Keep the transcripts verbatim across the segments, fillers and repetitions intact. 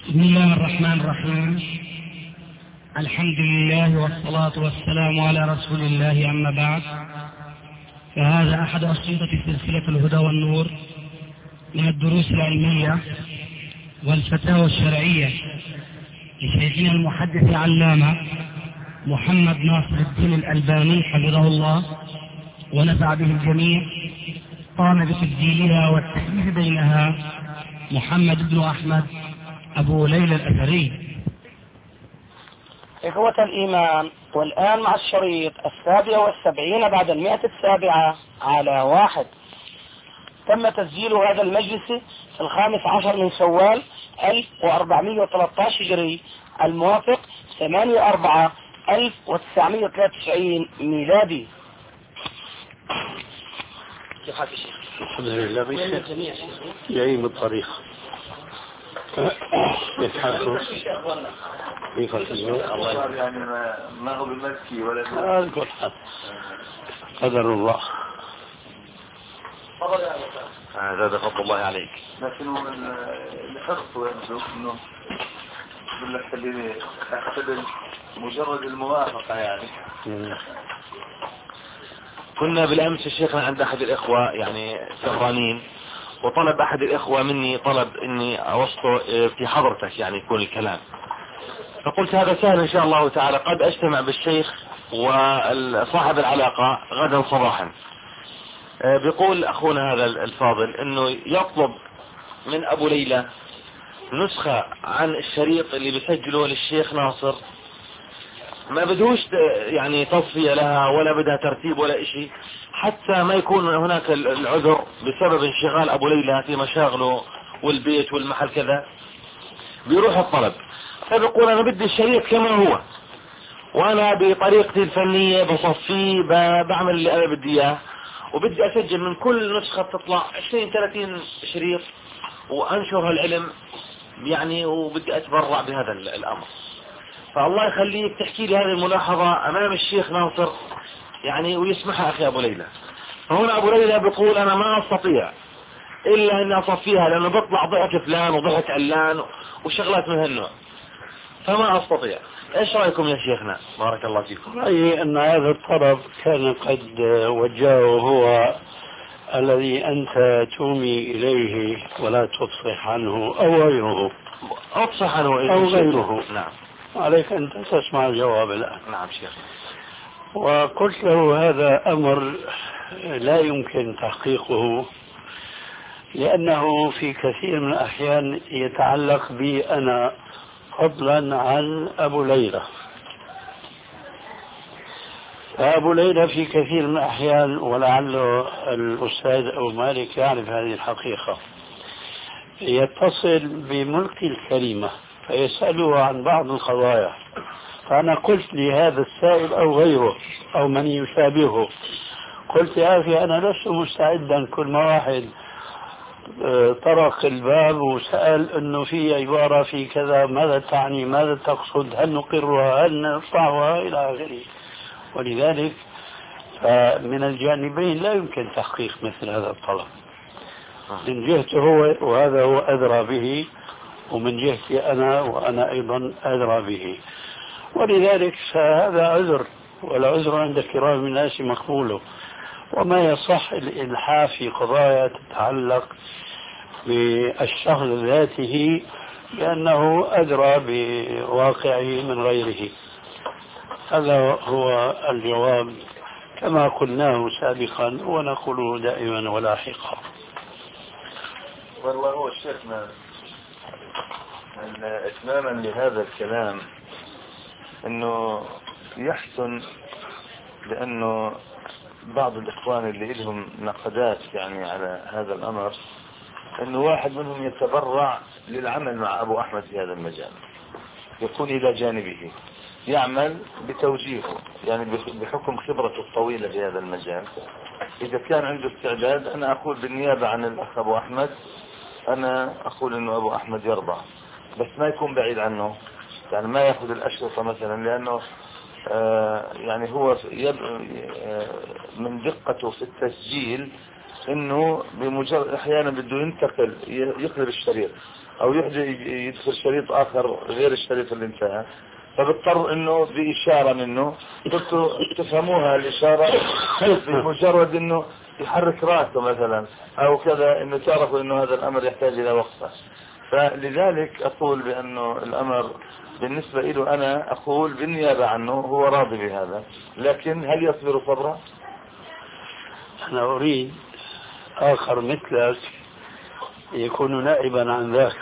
بسم الله الرحمن الرحيم. الحمد لله والصلاة والسلام على رسول الله، أما بعد، فهذا أحد أشرطة سلسلة الهدى والنور من الدروس العلمية والفتاوى الشرعية لشيخنا المحدث علامة محمد ناصر الدين الألباني حفظه الله ونفع به الجميع. قام بتسجيلها والتحديث بينها محمد بن أحمد أبو ليلى الأثري. إخوة الإيمان، والآن مع الشريط السابع والسبعين بعد المئة السابعة على واحد. تم تسجيل هذا المجلس في الخامس عشر من شوال ألف وأربعمائة وثلاثة عشر هجري، الموافق ثمانية أربعة ألف وتسعمائة وثلاثة وتسعين ميلادي. الحمد لله بالشيخ جاي من الطريق يتحركوا الله يعني ما, ما هو بمكي ولا هذا قدر الله. هذا فضل الله عليك. لكن الحرص يبدو انه يقول لك خليني اقتبل مجرد الموافقة يعني. كنا بالامس الشيخ عند احد الاخوة يعني سهرانين، وطلب احد الاخوة مني طلب اني اوصله في حضرتك يعني يكون الكلام، فقلت هذا سهل ان شاء الله تعالى، قد اجتمع بالشيخ وصاحب العلاقة غدا صباحا. بيقول اخونا هذا الفاضل انه يطلب من ابو ليلى نسخة عن الشريط اللي بيسجله للشيخ ناصر، ما بدوش يعني تصفية لها ولا بدها ترتيب ولا اشي، حتى ما يكون هناك العذر بسبب انشغال ابو ليلى في مشاغله والبيت والمحل كذا، بيروح الطلب. فبيقول انا بدي الشريط كما هو، وانا بطريقتي الفنية بصفيه بعمل اللي انا بدي اياه، وبدي اسجل من كل نسخة تطلع عشرين ثلاثين شريط وانشر هالعلم يعني، وبدي اتبرع بهذا الامر. فالله يخليك تحكي لي هذه الملاحظة امام الشيخ ناصر يعني ويسمحها اخي ابو ليلى. فهنا ابو ليلى بيقول انا ما استطيع الا اني اصفيها لانه بطلع ضحك فلان وضحك علان وشغلات من هالنوع، فما استطيع. ايش رايكم يا شيخنا بارك الله فيكم؟ رأيي ان هذا الطلب كان قد وجهه هو الذي انت تومي اليه ولا تفصح عنه او غيره. افصح عنه او غيره. نعم. عليك ان تسمع الجواب الان. نعم شيخ. وقلت له هذا امر لا يمكن تحقيقه، لانه في كثير من الاحيان يتعلق بي انا فضلا عن ابو ليلى. أبو ليلى في كثير من الأحيان، ولعله الأستاذ أبو مالك يعرف هذه الحقيقة، يتصل بملقي الكلمة فيسأله عن بعض القضايا، فأنا قلت لهذا السائل أو غيره أو من يشابهه، قلت يا أخي أنا لست مستعدا كل ما واحد طرق الباب وسأل أنه في عبارة في كذا ماذا تعني ماذا تقصد هل نقرها هل نرفعها إلى آخره. ولذلك فمن الجانبين لا يمكن تحقيق مثل هذا الطلب، من جهته هو وهذا هو أدرى به، ومن جهتي أنا وأنا أيضا أدرى به. ولذلك فهذا عذر، والعذر عند كرام الناس مقبول، وما يصح الإلحاح في قضايا تتعلق بالشخص ذاته لأنه أدرى بواقعه من غيره. هذا هو الجواب كما قلناه سابقا ونقوله دائما ولاحقا. والله هو شيخنا اتماما لهذا الكلام انه يحسن، لانه بعض الاخوان اللي لهم نقدات يعني على هذا الامر انه واحد منهم يتبرع للعمل مع ابو احمد في هذا المجال، يكون الى جانبه يعمل بتوجيهه يعني بحكم خبرته الطويلة في هذا المجال. إذا كان عنده استعداد أنا أقول بالنيابة عن الأخ أبو أحمد، أنا أقول إنه أبو أحمد يرضى، بس ما يكون بعيد عنه، يعني ما يأخذ الأشرطة مثلا، لأنه آه يعني هو آه من دقته في التسجيل إنه بمجرد أحيانا بده ينتقل يقلب الشريط، او يدخل شريط اخر غير الشريط اللي انتهى، فبضطر انه باشارة منه قلت تفهموها الاشارة بمجرد انه يحرك راسه مثلا او كذا، انه تعرفوا انه هذا الامر يحتاج الى وقفة. فلذلك اقول بانه الامر بالنسبة له انا اقول بالنيابة عنه هو راضي بهذا، لكن هل يصبر صبرا؟ انا اريد اخر مثلك يكون نائبا عن ذاك.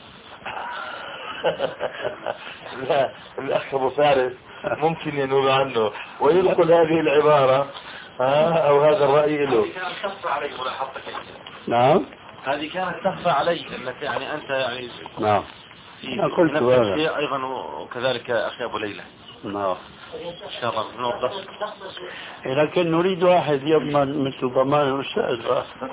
لا، الاخ ابو فارس ممكن ينوب عنه ويدخل هذه العبارة ها او هذا الرأي له. هذه كانت تخفى علي ملاحظتك. نعم هذه كانت تخفى علي انك يعني انت يعني نعم في قلت نفس هذا الشيء ايضا، وكذلك اخي ابو ليلى. نعم ان شاء الله نوضح. لكن نريد واحد يضمن مثل ضمان الاستاذ.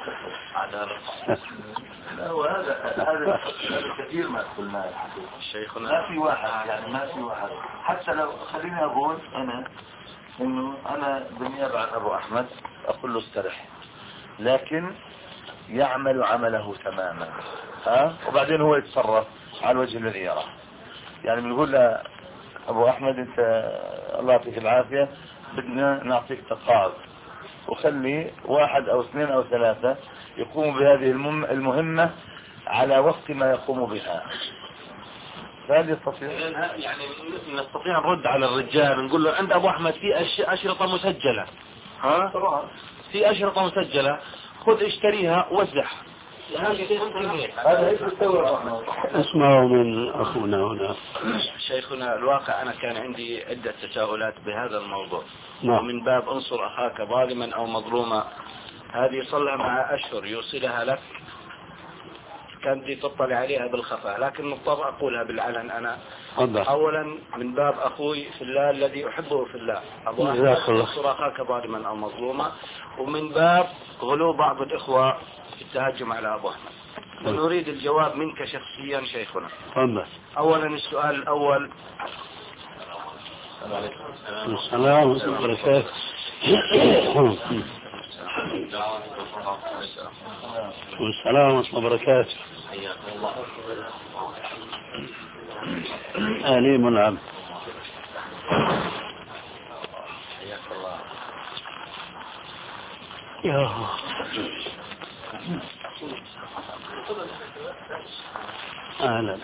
لا وهذا هذا هذا كثير ما قلنا الحقيقة شيخنا ما في واحد، يعني ما في واحد. حتى لو خليني اقول انا انه انا بالنيابة عن ابو احمد اقول له استرح، لكن يعمل عمله تماما ها، وبعدين هو يتصرف على الوجه الذي يراه. يعني بنقول له ابو احمد انت الله يعطيك العافية بدنا نعطيك تقاعد، وخلي واحد او اثنين او ثلاثة يقوموا بهذه المهمة على وقت ما يقوم بها. فهل يستطيع؟ يعني نستطيع نرد على الرجال نقول له عند ابو احمد في اشرطة مسجلة، ها في اشرطة مسجلة، خذ اشتريها وزعها. هذا ايش بتسوي؟ اسمعوا من اخونا هنا. شيخنا الواقع انا كان عندي عدة تساؤلات بهذا الموضوع. نعم. ومن باب انصر اخاك ظالما او مظلوما، هذه صلى مع اشهر يوصلها لك، كانت تطلع عليها بالخفاء، لكن مضطر اقولها بالعلن انا. فضل. اولا من باب اخوي في الله الذي احبه في الله، ابو احمد انصر اخاك ظالما او مظلوما، ومن باب غلو بعض الاخوة في التهجم على ابو احمد. ونريد الجواب منك شخصيا شيخنا. فضل. اولا السؤال الاول. السلام ورحمة الله وبركاته. والسلام ورحمة الله وبركاته. أهلي منعم. يا أهلا.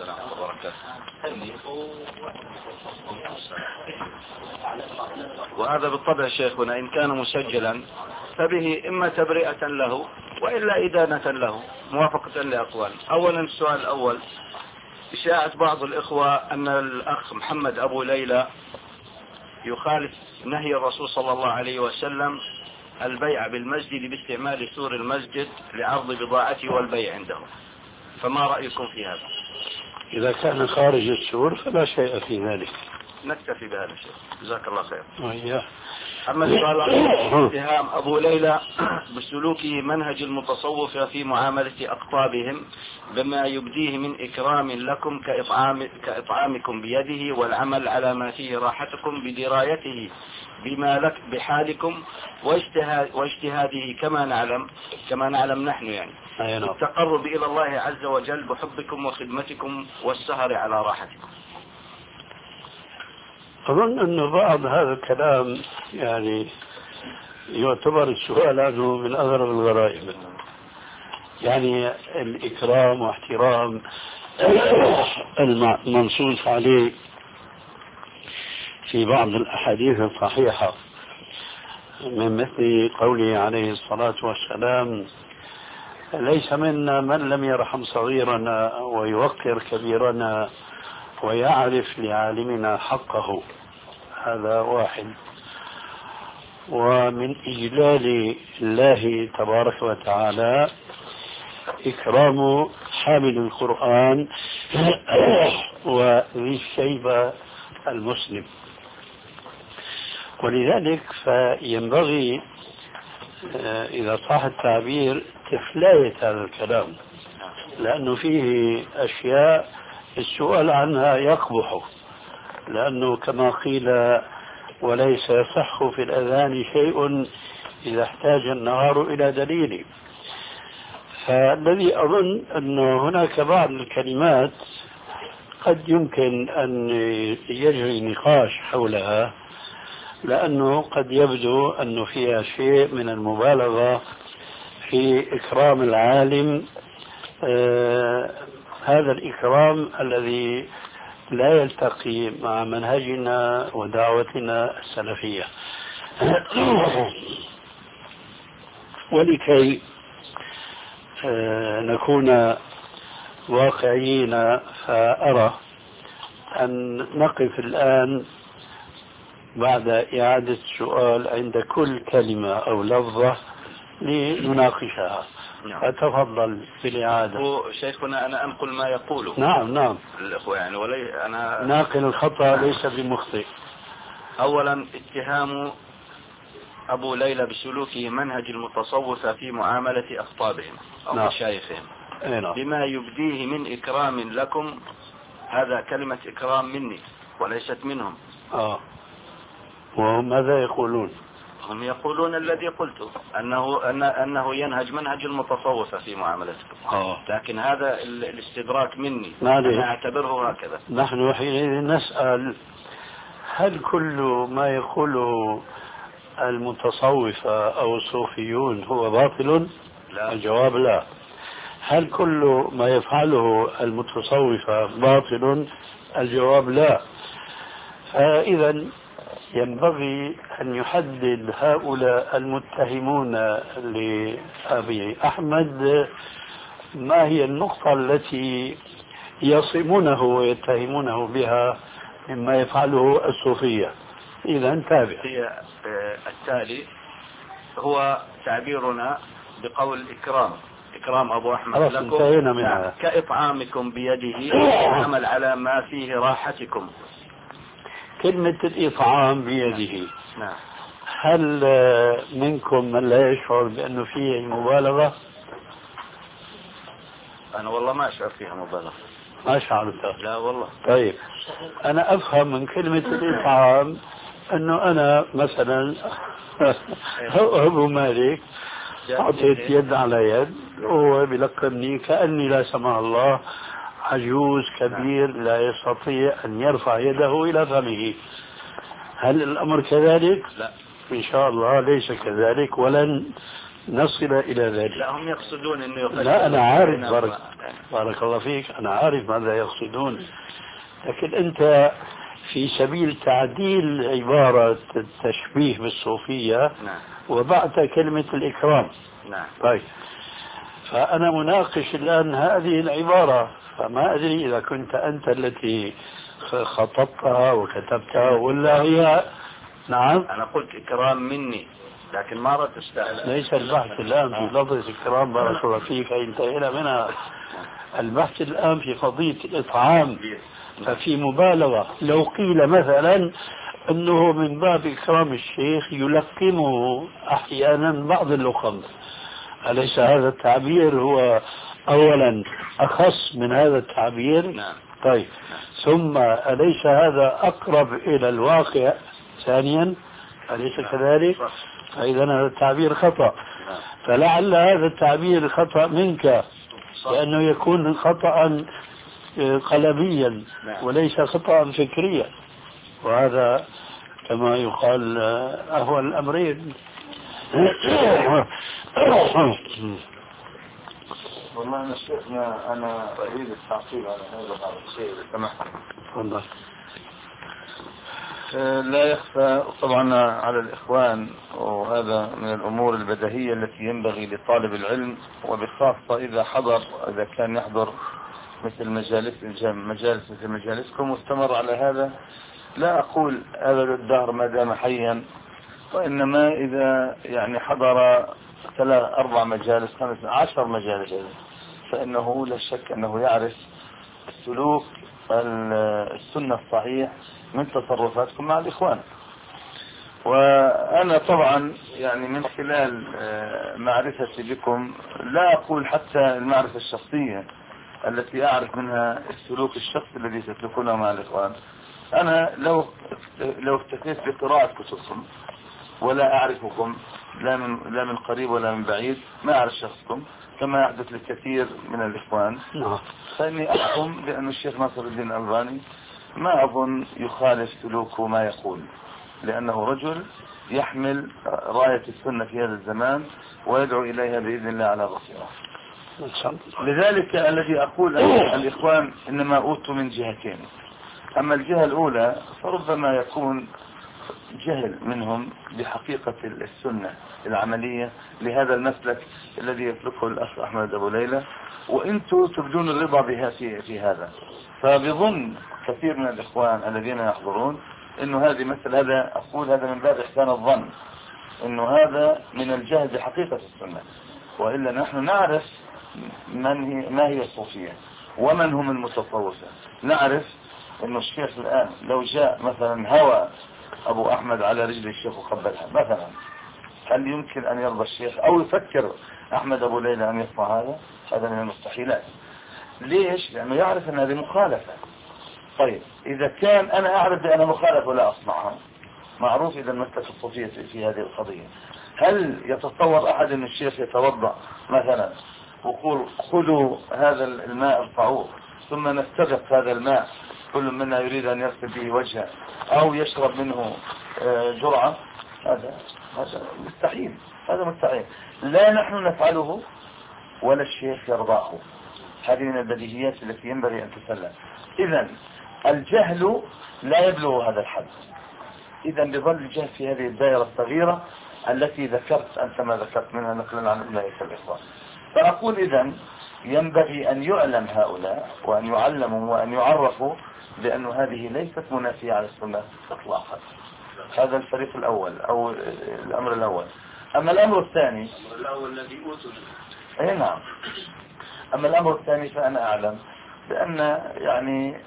وهذا بالطبع شيخنا إن كان مسجلا فبه إما تبرئة له وإلا إدانة له موافقة لأقوال. أولا السؤال الأول، إشاعة بعض الإخوة أن الأخ محمد أبو ليلى يخالف نهي الرسول صلى الله عليه وسلم البيع بالمسجد باستعمال سور المسجد لعرض بضاعته والبيع عنده، فما رأيكم في هذا؟ إذا كان خارج السور فلا شيء في ذلك. نكتفي بهذا الشيء، جزاك الله خير. وإياه. أما السؤال اتهام أبو ليلى بسلوكه منهج المتصوف في معاملة أقطابهم بما يبديه من إكرام لكم كإطعام كإطعامكم بيده والعمل على ما فيه راحتكم بدرايته بما لك بحالكم واجتهاد واجتهاده كما نعلم كما نعلم نحن يعني التقرب إلى الله عز وجل بحبكم وخدمتكم والسهر على راحتكم. أظن أن بعض هذا الكلام يعني يعتبر السؤال عنه من أغرب الغرائب، يعني الإكرام واحترام المنصوص عليه في بعض الأحاديث الصحيحة من مثل قوله عليه الصلاة والسلام: ليس منا من لم يرحم صغيرنا ويوقر كبيرنا ويعرف لعالمنا حقه. هذا واحد. ومن إجلال الله تبارك وتعالى إكرام حامل القرآن وذي الشيبة المسلم. ولذلك فينبغي إذا صح التعبير تفلاية هذا الكلام، لأنه فيه أشياء السؤال عنها يقبح، لأنه كما قيل: وليس يصح في الأذان شيء إذا احتاج النهار إلى دليل. فالذي أظن أنه هناك بعض الكلمات قد يمكن أن يجري نقاش حولها، لأنه قد يبدو أنه فيها شيء من المبالغة في إكرام العالم، آه هذا الإكرام الذي لا يلتقي مع منهجنا ودعوتنا السلفية. ولكي آه نكون واقعيين، فأرى أن نقف الآن بعد إعادة السؤال عند كل كلمة أو لفظة لنناقشها. نعم. أتفضل بالإعادة. هو شيخنا أنا أنقل ما يقوله. نعم نعم. الأخوة يعني ولي أنا ناقل الخطأ ليس بمخطئ. أولا اتهام أبو ليلى بسلوكه منهج المتصوفة في معاملة أخطابهم أو نعم. مشايخهم نعم. بما يبديه من إكرام لكم، هذا كلمة إكرام مني وليست منهم. آه. وهم ماذا يقولون؟ هم يقولون الذي قلته أنه أن أنه ينهج منهج المتصوفة في معاملتكم. آه. لكن هذا الاستدراك مني معلش. أنا أعتبره هكذا. نحن حينئذ نسأل: هل كل ما يقوله المتصوفة أو الصوفيون هو باطل؟ لا. الجواب لا. هل كل ما يفعله المتصوفة باطل؟ الجواب لا. فإذا ينبغي أن يحدد هؤلاء المتهمون لأبي أحمد ما هي النقطة التي يصمونه ويتهمونه بها مما يفعله الصوفية. إذا انتبه. هي التالي هو تعبيرنا بقول إكرام إكرام أبو أحمد لكم، انتهينا منها. كإطعامكم بيده عمل على ما فيه راحتكم. كلمة الإطعام بيده، نعم. هل منكم من لا يشعر بأنه فيه مبالغة؟ أنا والله ما أشعر فيها مبالغة. ما شعرت؟ لا والله. طيب أنا أفهم من كلمة الإطعام أنه أنا مثلا أبو مالك أعطيت يد على يد وهو بيلقبني كأني لا سمح الله عجوز كبير لا يستطيع أن يرفع يده إلى فمه. هل الأمر كذلك؟ لا إن شاء الله ليس كذلك ولن نصل إلى ذلك. لا هم يقصدون أنه يقصدون. لا أنا عارف بارك, بارك الله فيك، أنا عارف ماذا يقصدون، لكن أنت في سبيل تعديل عبارة التشبيه بالصوفية نعم. وبعت كلمة الإكرام. نعم. طيب فأنا مناقش الآن هذه العبارة، فما أدري إذا كنت أنت التي خطبتها وكتبتها ولا هي. نعم أنا قلت إكرام مني لكن ما ردت استعلاء. ليس البحث الآن في لفظ إكرام بارك الله فيك انتهينا منها. البحث الآن في قضية الإطعام، ففي مبالغة. لو قيل مثلا أنه من باب إكرام الشيخ يلقمه أحيانا بعض اللقم، أليس هذا التعبير هو أولا أخص من هذا التعبير؟ نعم. طيب ثم أليس هذا أقرب إلى الواقع ثانيا؟ أليس كذلك؟ فإذا هذا التعبير خطأ. فلعل هذا التعبير خطأ منك لأنه يكون خطأ قلبيا وليس خطأ فكريا، وهذا كما يقال أهون الأمرين. والله أنا شيخنا أنا أريد التعقيب على هذا بعض الشيء سمحت. تفضل. لا يخفى طبعا على الإخوان، وهذا من الأمور البديهية التي ينبغي لطالب العلم وبخاصة إذا حضر إذا كان يحضر مثل مجالس مجالس مثل مجالسكم واستمر على هذا. لا أقول أبد الدهر ما دام حيا، وإنما إذا يعني حضر ثلاث أربع مجالس خمس عشر مجالس فإنه لا شك أنه يعرف السلوك السنة الصحيح من تصرفاتكم مع الإخوان. وأنا طبعا يعني من خلال معرفتي بكم لا أقول حتى المعرفة الشخصية التي أعرف منها السلوك الشخصي الذي تسلكونه مع الإخوان، أنا لو لو افتكرت بقراءة كتبكم ولا أعرفكم لا من لا من قريب ولا من بعيد، ما أعرف شخصكم كما يحدث لكثير من الإخوان، فإني أحكم بأن الشيخ ناصر الدين الألباني ما أظن يخالف سلوكه ما يقول، لأنه رجل يحمل راية السنة في هذا الزمان ويدعو إليها بإذن الله على بصيرة. لذلك الذي أقول أن الإخوان إنما أوتوا من جهتين. أما الجهة الأولى فربما يكون جهل منهم بحقيقة السنة العملية لهذا المسلك الذي يسلكه الأخ أحمد أبو ليلى، وإنتم تبدون الرضا بها في, في هذا. فبظن كثير من الإخوان الذين يحضرون إنه هذه مثل هذا، أقول هذا من باب إحسان الظن، إنه هذا من الجهل بحقيقة السنة، وإلا نحن نعرف من هي ما هي الصوفية ومن هم المتصوفة. نعرف إنه الشيخ الآن لو جاء مثلا هوى أبو أحمد على رجل الشيخ وقبلها مثلا، هل يمكن أن يرضى الشيخ أو يفكر أحمد أبو ليلى أن يصنع هذا؟ هذا من المستحيلات. ليش؟ لأنه يعرف أن هذه مخالفة. طيب إذا كان أنا أعرف بأنها مخالفة ولا أصنعها، معروف إذا المسلك الصوفية في هذه القضية. هل يتصور أحد أن الشيخ يتوضأ مثلا ويقول خذوا هذا الماء ارفعوه ثم نستبق هذا الماء كل منا يريد أن يغسل به وجهه أو يشرب منه جرعة؟ هذا هذا مستحيل، هذا مستحيل. لا نحن نفعله ولا الشيخ يرضاه. هذه من البديهيات التي ينبغي أن تسلم. إذن الجهل لا يبلغ هذا الحد. إذن بظل الجهل في هذه الدائرة الصغيرة التي ذكرت أنت ما ذكرت منها نقلا عن أولئك الإخوان. فأقول إذن ينبغي أن يعلم هؤلاء وأن يعلموا وأن يعرفوا بأن هذه ليست منافية على السنة إطلاقا. هذا الفريق الأول أو الأمر الأول. أما الأمر الثاني الأول الذي أوتوا أي نعم. أما الأمر الثاني فأنا أعلم بأن يعني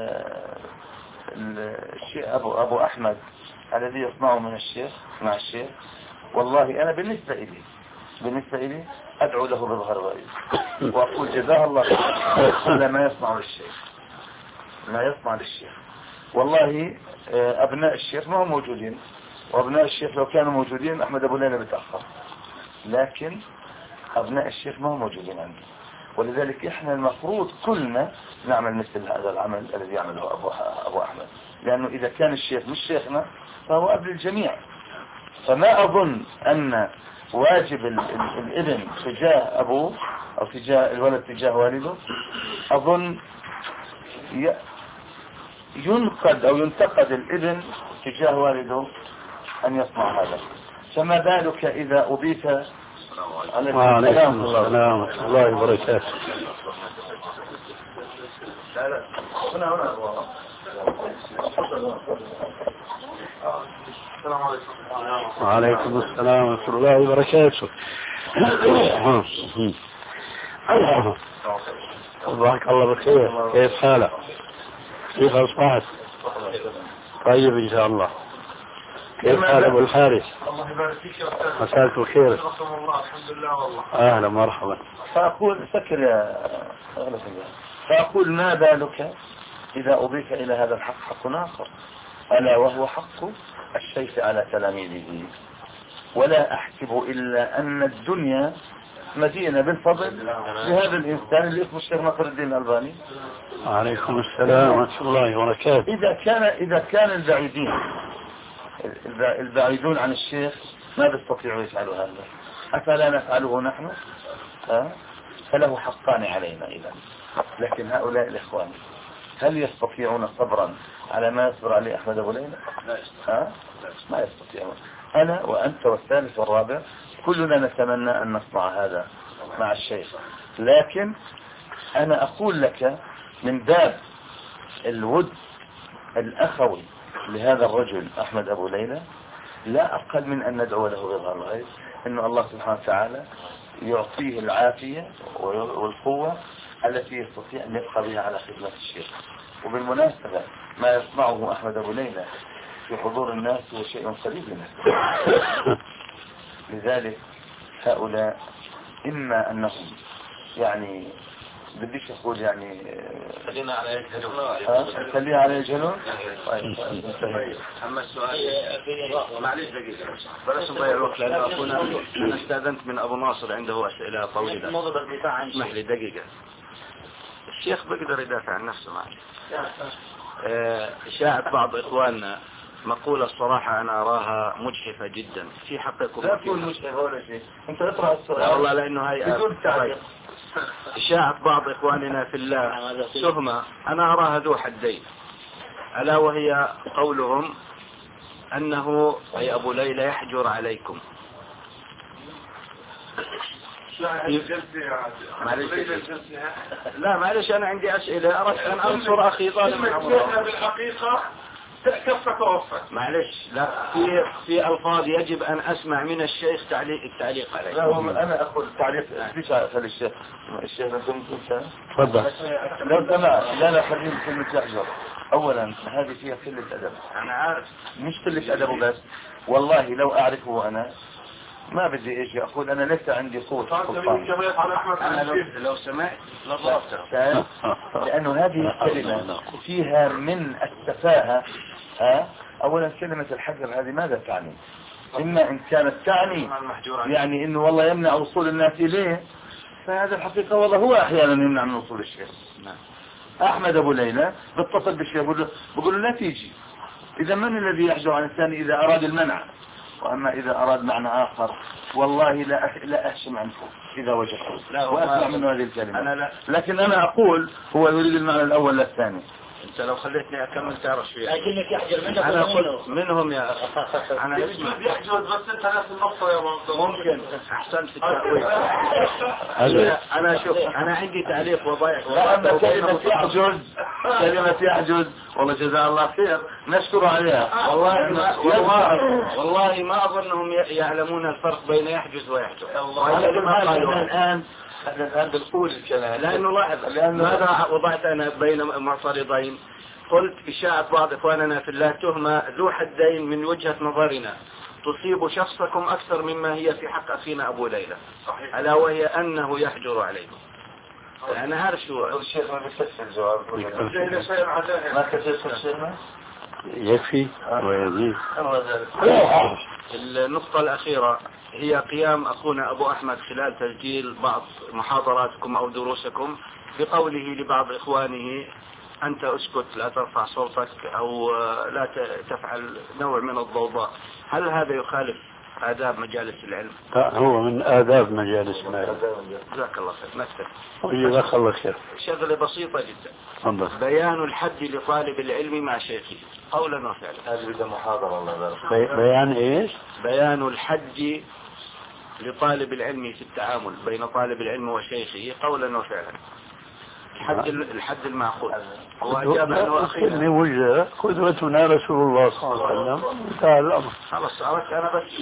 الشيخ أبو, أبو أحمد الذي يصنعه من الشيخ مع الشيخ، والله أنا بالنسبة إلي بالنسبة إلي أدعو له بظهر غريب وأقول جزاه الله على ما يصنع للشيخ ما يصنع للشيخ. والله أبناء الشيخ ما هم موجودين، وأبناء الشيخ لو كانوا موجودين أحمد أبو ليلى بتأخر، لكن أبناء الشيخ ما هم موجودين عندي، ولذلك إحنا المفروض كلنا نعمل مثل هذا العمل الذي يعمله أبو, أبو أحمد، لأنه إذا كان الشيخ مش شيخنا فهو أب الجميع. فما أظن أن واجب الابن تجاه أبوه أو تجاه الولد تجاه والده، أظن ينقد أو ينتقد الابن تجاه والده أن يصنع هذا. فما بالك إذا أضيف عليكم السلام ورحمة الله وبركاته. لا لا هنا هنا السلام عليكم. وعليكم السلام ورحمة الله وبركاته. جزاك الله بخير، كيف حالك؟ كيف أصبحت؟ طيب إن شاء الله. كيف حال أبو الحارث؟ الله يبارك فيك يا أستاذ. مساك الخير. الحمد لله والله. أهلا مرحبا. فأقول فكر يا أغلب الله. فأقول ما بالك إذا أضيف إلى هذا الحق حق آخر، ألا وهو حق الشيخ على تلاميذه. ولا أحسب إلا أن الدنيا مدينة بالفضل لهذا الإنسان اللي اسمه الشيخ ناصر الدين الألباني. عليكم السلام ورحمة الله وبركاته. إذا كان إذا كان البعيدين البعيدون عن الشيخ ما بيستطيعوا يفعلوا هذا، أفلا نفعله نحن؟ ها؟ فله حقان علينا إذا. لكن هؤلاء الإخوان هل يستطيعون صبرا على ما يصبر عليه أحمد أبو ليلى؟ ها؟ ما يستطيعون. أنا وأنت والثالث والرابع كلنا نتمنى أن نصنع هذا مع الشيخ، لكن أنا أقول لك من باب الود الأخوي لهذا الرجل أحمد أبو ليلى لا أقل من أن ندعو له بظهر الغيب إن الله سبحانه وتعالى يعطيه العافية والقوة التي يستطيع أن يبقى بها على خدمة الشيخ. وبالمناسبة ما يصنعه أحمد أبو ليلى في حضور الناس هو شيء قريب للناس. لذلك هؤلاء إما أنهم يعني بديش اقول يعني خلينا على الجنون. خليها على الجنون. طيب اما السؤال معلش دقيقه بلاش نضيع الوقت لانه اخونا انا استاذنت من ابو ناصر عنده اسئله طويله. اسمح لي دقيقه. الشيخ بيقدر يدافع عن نفسه معي. شاعت بعض اخواننا مقولة الصراحة أنا أراها مجحفة جدا في حقكم. لا تقول مجحفة ولا شيء. أنت اقرأ السؤال. لا والله لأنه هاي بدون تعليق. شاعت بعض إخواننا في الله تهمة أنا أراها ذو حدين، ألا وهي قولهم أنه أي أبو ليلى يحجر عليكم. لا معلش أنا عندي أسئلة أردت أن أنصر أخي طالب العمر. بالحقيقة كفة توفت. معلش لا في في ألفاظ يجب أن أسمع من الشيخ تعليق التعليق عليه. لا أنا أقول تعليق ليش على الشيخ الشيخ أنتم تفضل. لو سمعت لا لا خلينا كلمة يحجر. أولا هذه فيها قلة أدب. أنا عارف مش قلة أدب بس والله لو أعرفه أنا ما بدي ايش اقول انا لسه عندي قوة سلطان. انا لو, لو سمعت لضربته لانه هذه الكلمة فيها من التفاهة. ها اولا كلمة الحجر هذه ماذا تعني؟ اما ان كانت تعني يعني انه والله يمنع وصول الناس اليه فهذا الحقيقة والله هو احيانا يمنع من وصول الشيخ. احمد ابو ليلى بيتصل بالشيخ بقول له بقول له لا تيجي. اذا من الذي يحجر عن الثاني اذا اراد المنع؟ وأما إذا أراد معنى آخر والله لا أح... لا أحشم عنه إذا وجدته وأسمع منه هذه الكلمة. أنا لا. لكن أنا أقول هو يريد المعنى الأول لا الثاني. أنت لو خليتني أكمل تعرف شوية. لكنك يحجر منك أنا قلت منهم يا أنا اسمع يحجر بس أنت نفس النقطة يا منصور. ممكن أحسنت في التأويل. أنا شوف أنا عندي تعليق وضيع. وأما كلمة يحجز كلمة يحجز والله جزاه الله خير نشكر عليها. والله ما والله والله ما أظنهم يعلمون الفرق بين يحجز ويحجر. الآن الآن بنقول الكلام لأنه لاحظ ماذا وضعت أنا بين معترضين. قلت إشاعة بعض إخواننا في الله تهمة ذو حدين من وجهة نظرنا تصيب شخصكم أكثر مما هي في حق أخينا أبو ليلى ألا وهي أنه يحجر عليكم. أنا عارف شو الشيخ ما بيكفي الجواب ما كفيت الشيخ يكفي ويزيد. النقطة الأخيرة هي قيام أخونا أبو أحمد خلال تسجيل بعض محاضراتكم أو دروسكم بقوله لبعض إخوانه أنت أسكت لا ترفع صوتك أو لا تفعل نوع من الضوضاء. هل هذا يخالف آداب مجالس العلم؟ لا هو من آداب مجالس العلم. جزاك الله خير. نكتب. جزاك الله خير. شغلة بسيطة جدا. الله. بيان الحد لطالب العلم مع شيخه قولا وفعلا. هذه بدها محاضرة الله يبارك. بيان إيش؟ بيان الحد لطالب العلم في التعامل بين طالب العلم وشيخه قولا وفعلا. الحد الحد المعقول. هو أجاب أنه أخيرا وجه قدوتنا رسول الله صلى الله عليه وسلم. انتهى الأمر. خلاص أردت أنا بس.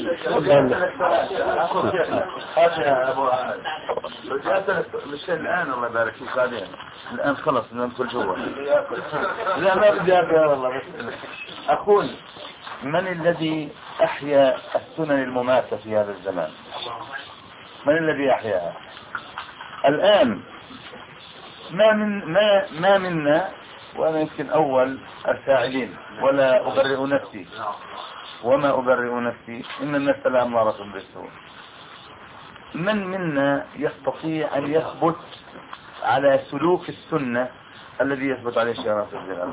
هذا يا أبو رجعت مش الآن الله يبارك فيك بعدين الآن خلص ندخل جوا. لا ما بدي أبغى والله بس أقول من الذي أحيا السنن المماتة في هذا الزمان؟ من الذي أحياها؟ الآن ما من ما ما منا وأنا يمكن أول الفاعلين ولا أبرئ نفسي وما أبرئ نفسي إن النفس لأمارة بالسوء. من منا يستطيع أن يثبت على سلوك السنة الذي يثبت عليه شرف الزمان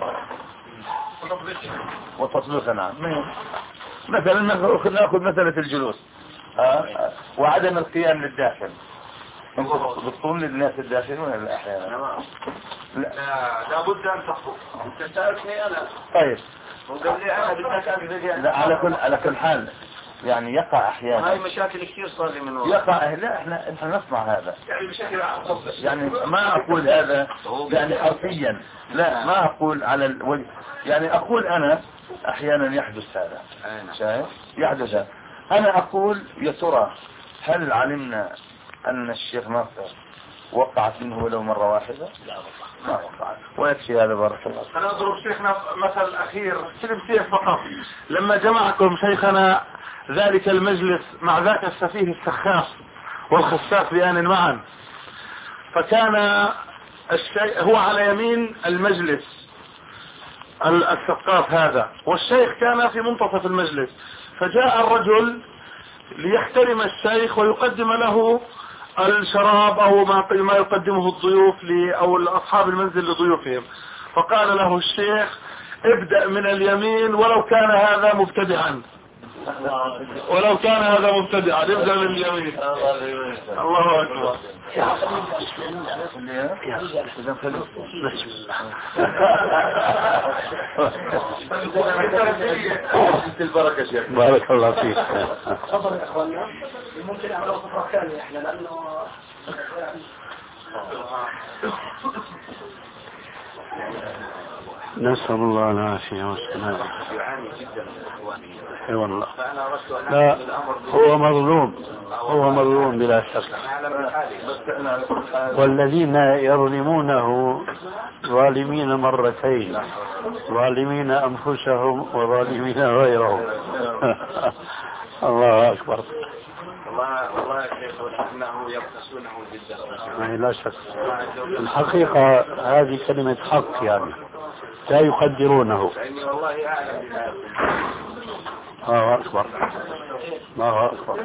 وتطبيقها؟ نعم. مثلا نأخذ مسألة الجلوس وعدم القيام للداخل. بتقوم للناس الداخل ولا لا احيانا؟ لا لابد ان تخطب. انت سالتني انا. طيب وقال لي انا بدك اقدر. لا على كل على كل حال يعني يقع احيانا. هاي مشاكل كثير صار لي من وراء. يقع لا احنا احنا نسمع هذا. يعني بشكل عام. يعني ما اقول هذا يعني حرفيا لا ما اقول على الوجه يعني اقول انا احيانا يحدث هذا. شايف؟ يحدث هذا. انا اقول يا ترى هل علمنا أن الشيخ ناصر وقعت منه ولو مرة واحدة؟ لا ما وقعت. ويكفي هذا بارك الله. أنا أضرب شيخنا مثل أخير سلم سيف فقط. لما جمعكم شيخنا ذلك المجلس مع ذاك السفيه السخاف والخساف بآن معا فكان الشيخ هو على يمين المجلس السقاف هذا، والشيخ كان في منتصف المجلس، فجاء الرجل ليحترم الشيخ ويقدم له الشراب او ما يقدمه الضيوف او اصحاب المنزل لضيوفهم، فقال له الشيخ ابدأ من اليمين ولو كان هذا مبتدعا، ولو كان هذا مبتدعا ابدأ من اليمين. الله اكبر. البركة شيخ. بارك الله فيك. تفضل يا اخواننا، ممكن نعمل فترة ثانية احنا لانه نسأل الله العافية والسلامة. يعاني جدا من اخواني. اي والله. فانا اردت ان لا اعمل الامر هو مظلوم، هو مظلوم بلا شك. والذين يظلمونه ظالمين مرتين، ظالمين أنفسهم وظالمين غيرهم. الله أكبر. والله والله يا شيخ انه يبخسونه جدا. لا شك. الحقيقة هذه كلمة حق يعني لا يقدرونه. لاني والله اعلم بهذا. الله أكبر. الله أكبر.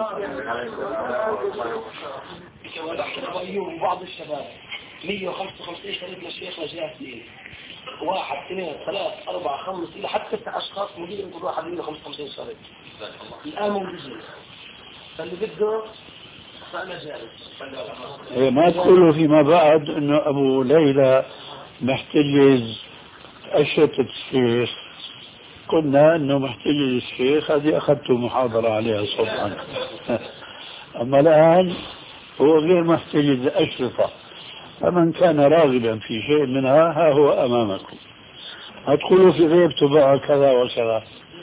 وبعض الشباب مية وخمسة وخمسين شريك للشيخ لجاء اثنين، واحد اثنين ثلاث أربعة خمس إلى حتى ستة أشخاص مدير كل واحد مية وخمسة وخمسين شريك الآن موجودين، فاللي بده فأنا جالس. ما تقولوا فيما بعد انه ابو ليلى محتجز اشرطة الشيخ، قلنا انه محتجز الشيخ، هذه اخذت محاضرة عليها صبحا. اما الان هو غير محتجز اشرطة، فمن كان راغبا في شيء منها ها هو امامكم. ما تقولوا في غيبته بقى كذا وكذا.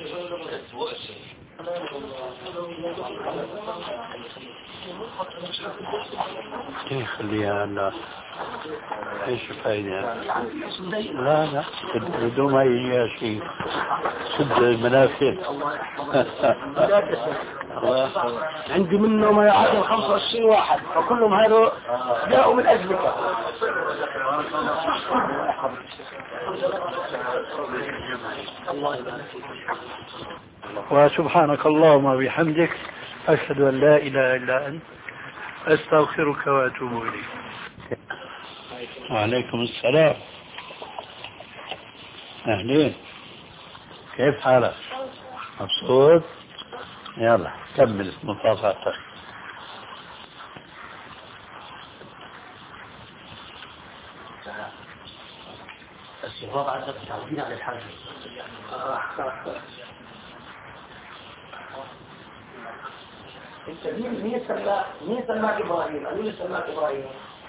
ايه خليها لا ايش فايدة؟ لا لا بدون ما يجي شيء سد المنافذ. عندي منه ما يعادل خمسة وعشرين واحد، فكلهم هذول جاءوا من أجلك. الله يبارك فيك. وسبحانك اللهم وبحمدك أشهد أن لا إله إلا أنت أستغفرك وأتوب إليك. وعليكم السلام. أهلين، كيف حالك؟ مبسوط؟ يلا كمل مصافحتك. الشباب عندك متعودين على الحاجة. انت مين مين سماك مين سماك ابراهيم؟ قالوا لي سماك ابراهيم.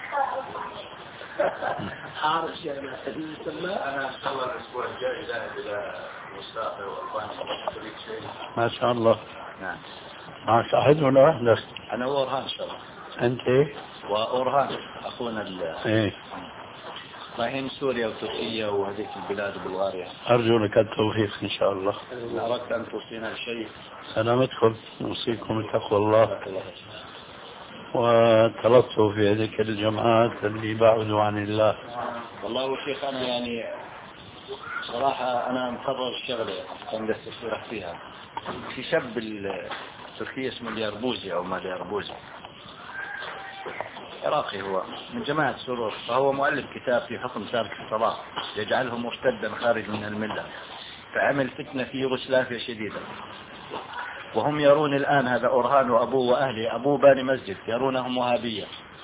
عارف يا مين سماك؟ انا ان شاء الله الاسبوع الجاي ذاهب الى مستقبل والبان شيء. ما شاء الله. نعم. مع صاحب ولا وحدك؟ انا وأورهان ان شاء الله. انت؟ وأورهان اخونا ال ايه رايحين سوريا وتركيا وهذيك البلاد وبلغاريا. ارجو لك التوفيق ان شاء الله. إن اردت ان توصينا بشيء. سلامتكم، نوصيكم بتقوى الله وتلطفوا في هذيك الجماعات اللي بعدوا عن الله. والله شيخ انا يعني صراحة انا مقرر الشغلة كان بس اشرح فيها. في شاب التركي اسمه اليربوزي او ما اليربوزي، عراقي، هو من جماعة سرور، فهو مؤلف كتاب في حكم تارك الصلاة يجعله مرتدا خارج من الملة، فعمل فتنة في يوغوسلافيا شديدة، وهم يرون الآن هذا أورهان وأبوه وأهله أبوه باني مسجد يرونهم وهابية،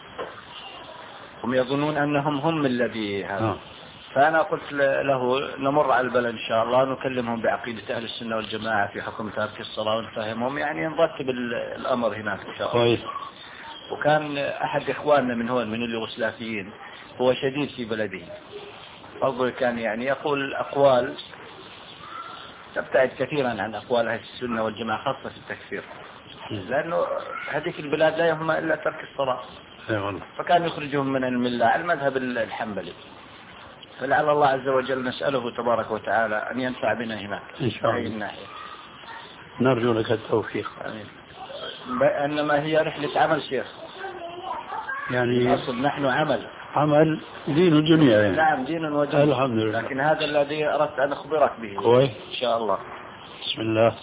هم يظنون أنهم هم الذي هذا. فأنا قلت له نمر على البلد إن شاء الله نكلمهم بعقيدة أهل السنة والجماعة في حكم تارك الصلاة ونفهمهم، يعني نرتب الأمر هناك إن شاء الله. وكان أحد إخواننا من هون من اليوغوسلافيين هو شديد في بلده، برضو كان يعني يقول أقوال تبتعد كثيرا عن أقوال أهل السنة والجماعة خاصة في التكفير، لأنه هذه البلاد لا يهمها إلا ترك الصلاة، فكان يخرجهم من الملة على المذهب الحنبلي. فلعل الله عز وجل نسأله تبارك وتعالى أن ينفع بنا هناك إن شاء الله. الناحية. نرجو لك التوفيق. آمين. إنما هي رحلة عمل شيخ، يعني أصل نحن عمل عمل دين ودنيا يعني. نعم دين ودنيا الحمد لله. لكن هذا الذي أردت أن أخبرك به كويس إن شاء الله. بسم الله.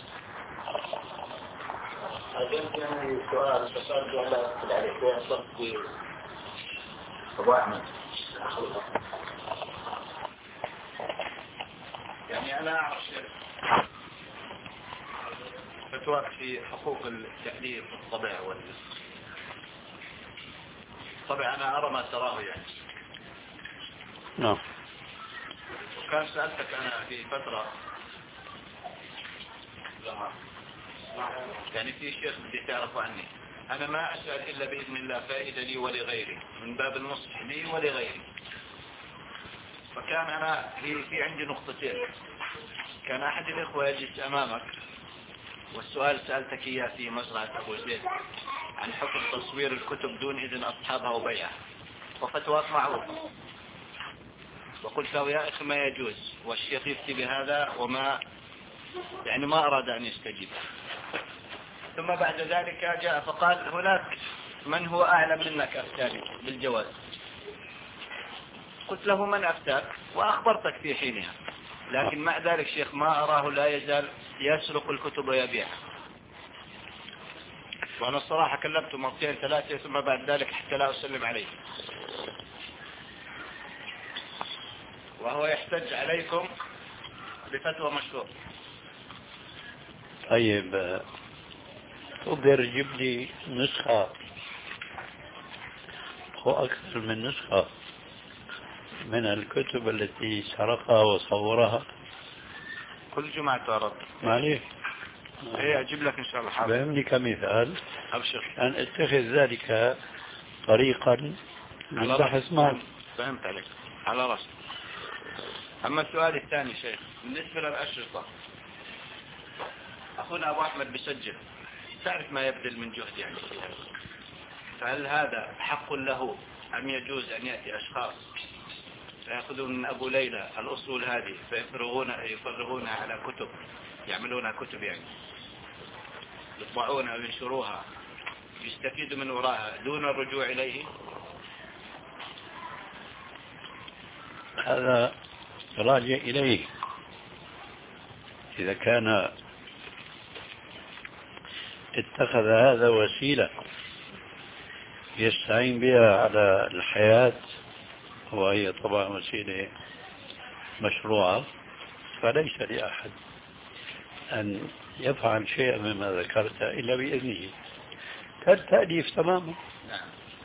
أجلتني سؤال سألت على عليك صرت أبو أحمد. يعني أنا أعرف فتوى في حقوق التأليف والطبع والنسخ. طبعا أنا أرى ما تراه يعني. نعم. وكان سألتك أنا في فترة يعني في شيء بدي تعرفه عني. أنا ما أسأل إلا بإذن الله فائدة لي ولغيري من باب النصح لي ولغيري. فكان أنا في, في عندي نقطتين. كان أحد الإخوة يجلس أمامك والسؤال سألتك إياه في مزرعة أبو زيد عن حكم تصوير الكتب دون إذن أصحابها وبيعها، وفتواك معروفة، وقلت له يا أخي ما يجوز، والشيخ يفتي بهذا وما يعني ما أراد أن يستجيب. ثم بعد ذلك جاء فقال هناك من هو أعلم منك أفتاني بالجواز. قلت له من أفتاك وأخبرتك في حينها، لكن مع ذلك شيخ ما أراه لا يزال يسرق الكتب ويبيعها. وأنا الصراحة كلمته مرتين ثلاثة ثم بعد ذلك حتى لا أسلم عليه، وهو يحتج عليكم بفتوى مشروع. طيب تقدر تجيب لي نسخة أو أكثر من نسخة من الكتب التي سرقها وصورها؟ كل جمعة تعرض. معليش. ايه اجيب لك ان شاء الله. حاضر. فهمني كمثال. ابشر. أن اتخذ ذلك طريقا للبحث معك. فهمت عليك على رأسي. اما السؤال الثاني شيخ بالنسبة للأشرطة، اخونا ابو احمد بيسجل، تعرف ما يبذل من جهد يعني فيها، فهل هذا حق له ام يجوز ان يأتي اشخاص فيأخذون من ابو ليلى الاصول هذه فيفرغون يفرغونها على كتب، يعملونها كتب يعني يطبعونها وينشروها يستفيدوا من وراها دون الرجوع إليه؟ هذا راجع إليه إذا كان اتخذ هذا وسيلة يستعين بها على الحياة، وهي طبعا وسيلة مشروعة، فليس لأحد أن يفعل شيئا مما ذكرت إلا بإذنه كالتأليف تماما. نعم.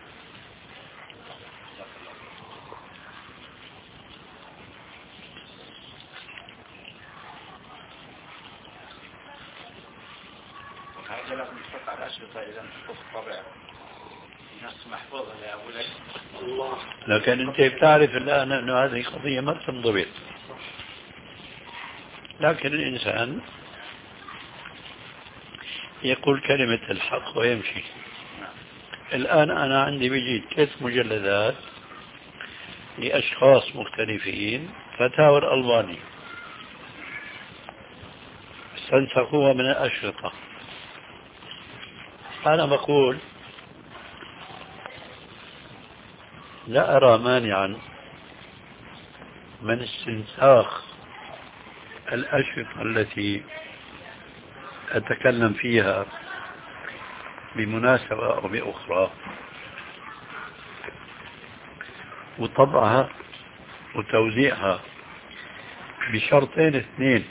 وهذا لازم يحط على الأشرطة إذا نحط طبع نص محفوظة يا أبو ليلى. الله. لكن أنت بتعرف الآن أن هذه قضية ما تنضبط، لكن الإنسان يقول كلمة الحق ويمشي. الآن أنا عندي بيجي ثلاث مجلدات لأشخاص مختلفين، فتاوى الألباني استنسخوها من الأشرطة. أنا بقول لا أرى مانعا من استنساخ الأشرطة التي أتكلم فيها بمناسبة أو بأخرى وطبعها وتوزيعها بشرطين اثنين.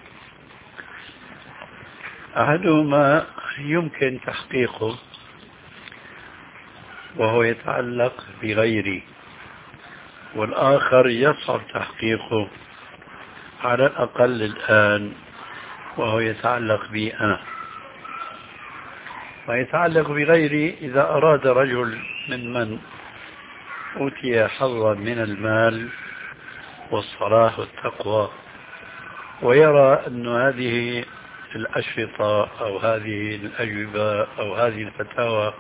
أحدهما يمكن تحقيقه وهو يتعلق بغيري، والآخر يصعب تحقيقه على الأقل الآن وهو يتعلق بي أنا. ويتعلق بغيري إذا أراد رجل ممن أوتي حظا من المال والصلاح والتقوى ويرى أن هذه الأشرطة أو هذه الأجوبة أو هذه الفتاوى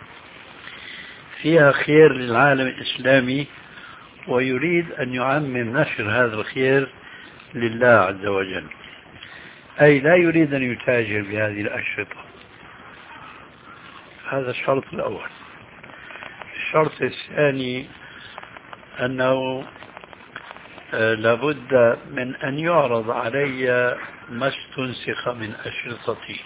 فيها خير للعالم الإسلامي ويريد أن يعمم نشر هذا الخير لله عز وجل، أي لا يريد أن يتاجر بهذه الأشرطة. هذا الشرط الأول. الشرط الثاني أنه لابد من أن يعرض علي ما استنسخ من أشرطتي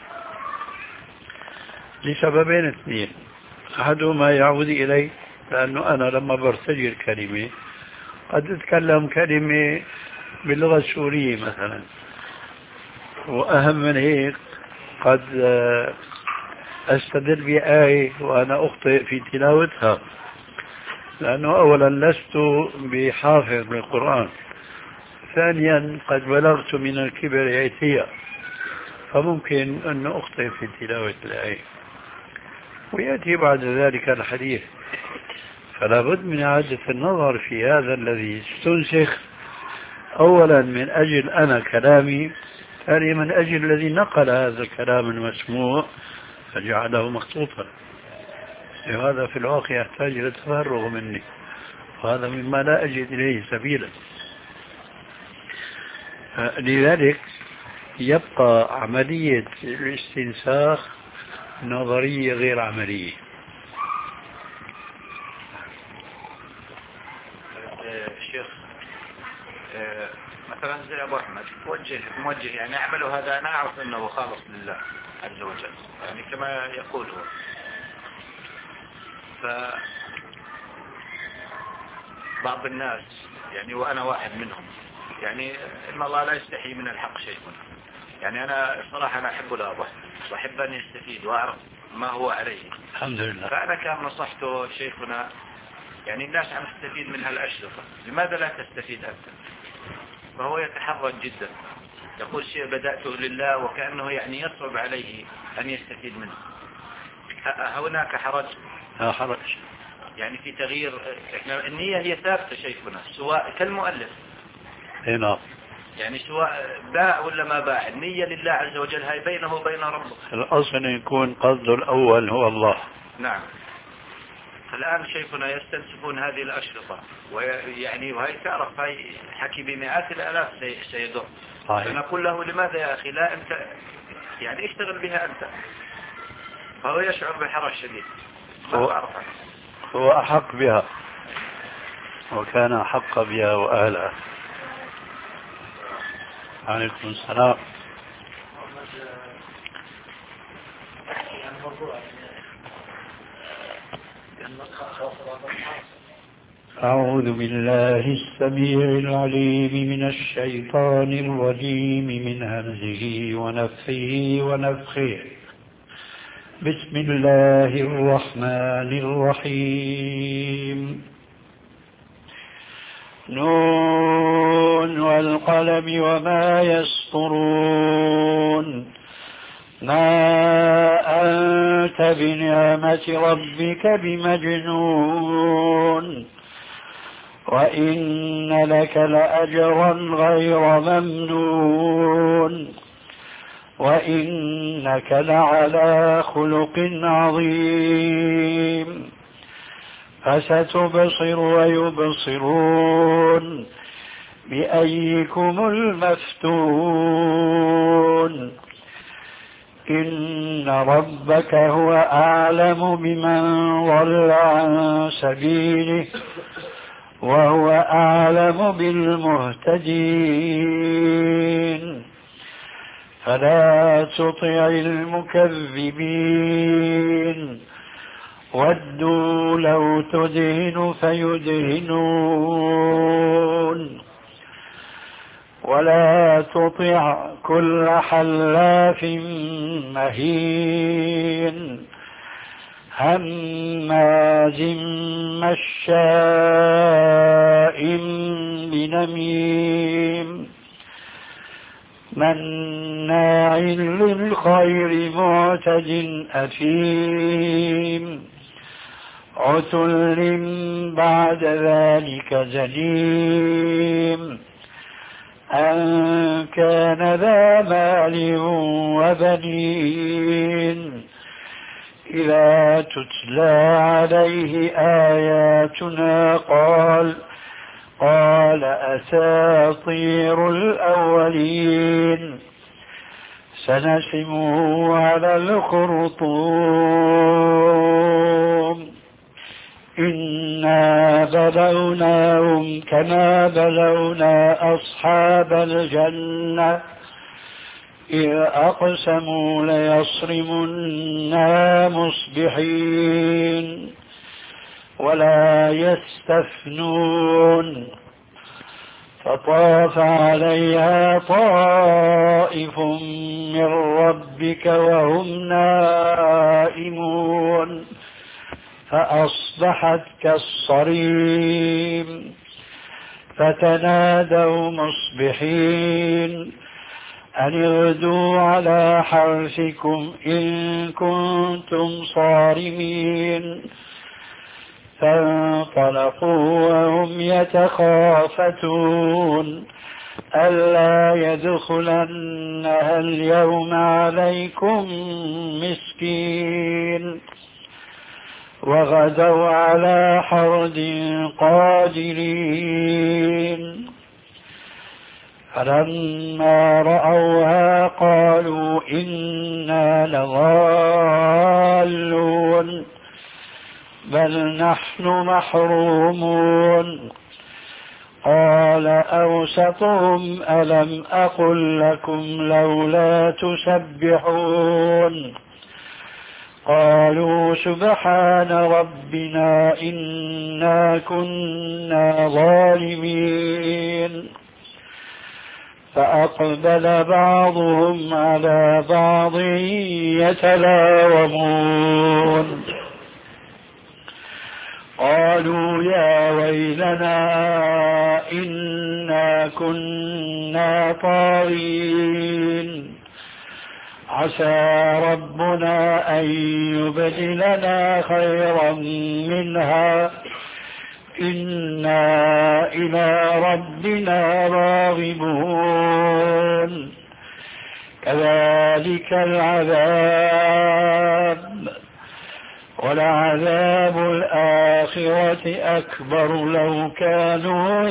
لسببين اثنين. أحدهما يعود إلي لأنه أنا لما برتجل كلمة قد أتكلم كلمة باللغة السورية مثلا، وأهم من هيك قد أستدل بآية وأنا أخطئ في تلاوتها، لأنه أولا لست بحافظ للقرآن، ثانيا قد بلغت من الكبر عتيا فممكن أن أخطئ في تلاوة الآية، ويأتي بعد ذلك الحديث. فلا بد من إعادة النظر في هذا الذي استنسخ، أولا من أجل أنا كلامي، ثانيا من أجل الذي نقل هذا الكلام المسموع فجعله مخطوطا. هذا في الواقع يحتاج إلى تفرغ مني، وهذا مما لا أجد إليه سبيلا. لذلك يبقى عملية الاستنساخ نظرية غير عملية. شيخ مثلا زي أبو أحمد موجه موجه يعني أعمله هذا، أنا أعرف أنه خالص لله عز وجل يعني كما يقول هو. فبعض الناس يعني وأنا واحد منهم يعني إن الله لا يستحي من الحق شيء. يعني أنا صراحة أنا أحب الأبوة وأحب أن يستفيد وأعرف ما هو عليه الحمد لله. فأنا كان نصحته شيخنا يعني الناس عم تستفيد من هالأشرطة، لماذا لا تستفيد أنت؟ فهو يتحرج جدا، يقول شيء بدأته لله وكأنه يعني يصعب عليه أن يستفيد منه. هناك حرج؟ لا حرج يعني في تغيير. احنا النية هي ثابتة شيخنا سواء كالمؤلف هنا، يعني سواء باع ولا ما باع النية لله عز وجل، هاي بينه وبين ربه. الأصل يكون قصد الأول هو الله. نعم. الآن شيخنا يستنسخون هذه الأشرطة ويعني وهي تعرف هاي حكي بمئات الآلاف سيدور. فنقول له لماذا يا أخي لا أنت يعني اشتغل بها أنت. فهو يشعر بحرج شديد. هو, هو أحق بها وكان أحق بها وأهلها. عليكم السلام. أعوذ بالله السميع العليم من الشيطان الرجيم من همزه ونفخه ونفخه. بسم الله الرحمن الرحيم. نون والقلم وما يسطرون. ما أنت بنعمة ربك بمجنون وإن لك لأجرا غير ممنون وإنك لعلى خلق عظيم. فستبصر ويبصرون بأيكم المفتون. إن ربك هو أعلم بمن ضل عن سبيله وهو أعلم بالمهتدين. فلا تطع المكذبين ودوا لو تدهن فيدهنون ولا تطع كل حلاف مهين هماز مشاء بنميم مناع للخير معتد أثيم عتل بعد ذلك زنيم أن كان ذا مال وبنين إذا تتلى عليه آياتنا قال قال أساطير الأولين سنسمه على الخرطوم إنا بلوناهم كما بلونا أصحاب الجنة إذ أقسموا ليصرمنها مصبحين ولا يستثنون فطاف عليها طائف من ربك وهم نائمون فأصبحت كالصريم فتنادوا مصبحين أن اغدوا على حرثكم إن كنتم صارمين فانطلقوا وهم يتخافتون ألا يدخلنها اليوم عليكم مسكين وغدوا على حرد قادرين فلما رأوها قالوا إنا لضالون بل نحن محرومون قال أوسطهم ألم أقل لكم لولا تسبحون قالوا سبحان ربنا إنا كنا ظالمين فأقبل بعضهم على بعض يتلاومون قالوا يا ويلنا إنا كنا طاغين عسى ربنا أن يبدلنا خيرا منها إنا إلى ربنا راغبون كذلك العذاب ولعذاب الآخرة أكبر لو كانوا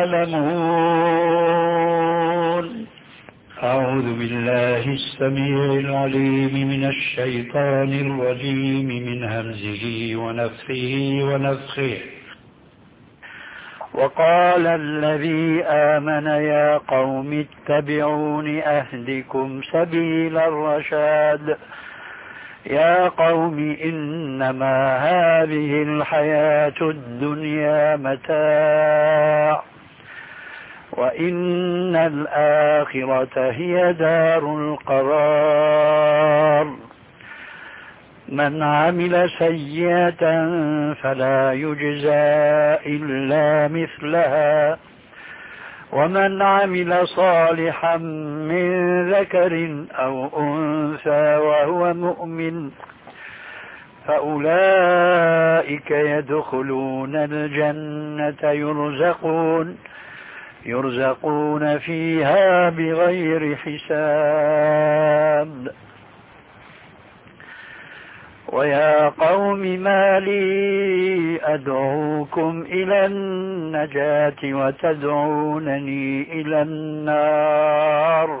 يعلمون. أعوذ بالله السميع العليم من الشيطان الرجيم من همزه ونفخه ونفخه. وقال الذي آمن يا قوم اتبعون أهدكم سبيل الرشاد يا قوم إنما هذه الحياة الدنيا متاع وإن الآخرة هي دار القرار من عمل سيئة فلا يجزى إلا مثلها ومن عمل صالحا من ذكر أو أنثى وهو مؤمن فأولئك يدخلون الجنة يرزقون يرزقون فيها بغير حساب. ويا قوم ما لي أدعوكم إلى النجاة وتدعونني إلى النار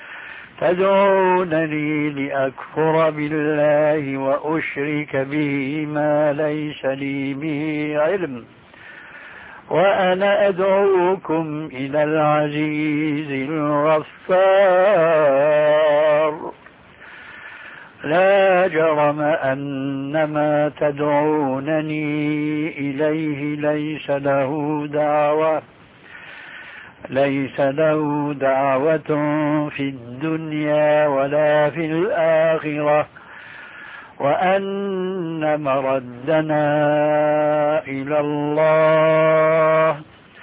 تدعونني لأكفر بالله وأشرك به ما ليس لي به علم وأنا أدعوكم إلى العزيز الغفار. لا جرم أن ما تدعونني إليه ليس له دعوة ليس له دعوة في الدنيا ولا في الآخرة وأن مردنا إلى الله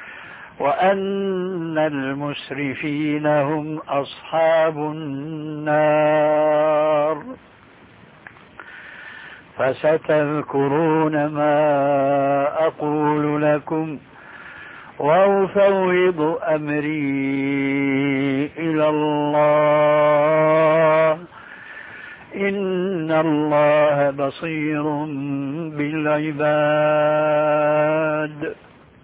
وأن المسرفين هم أصحاب النار. فستذكرون ما أقول لكم وأفوض أمري إلى الله إن الله بصير بالعباد.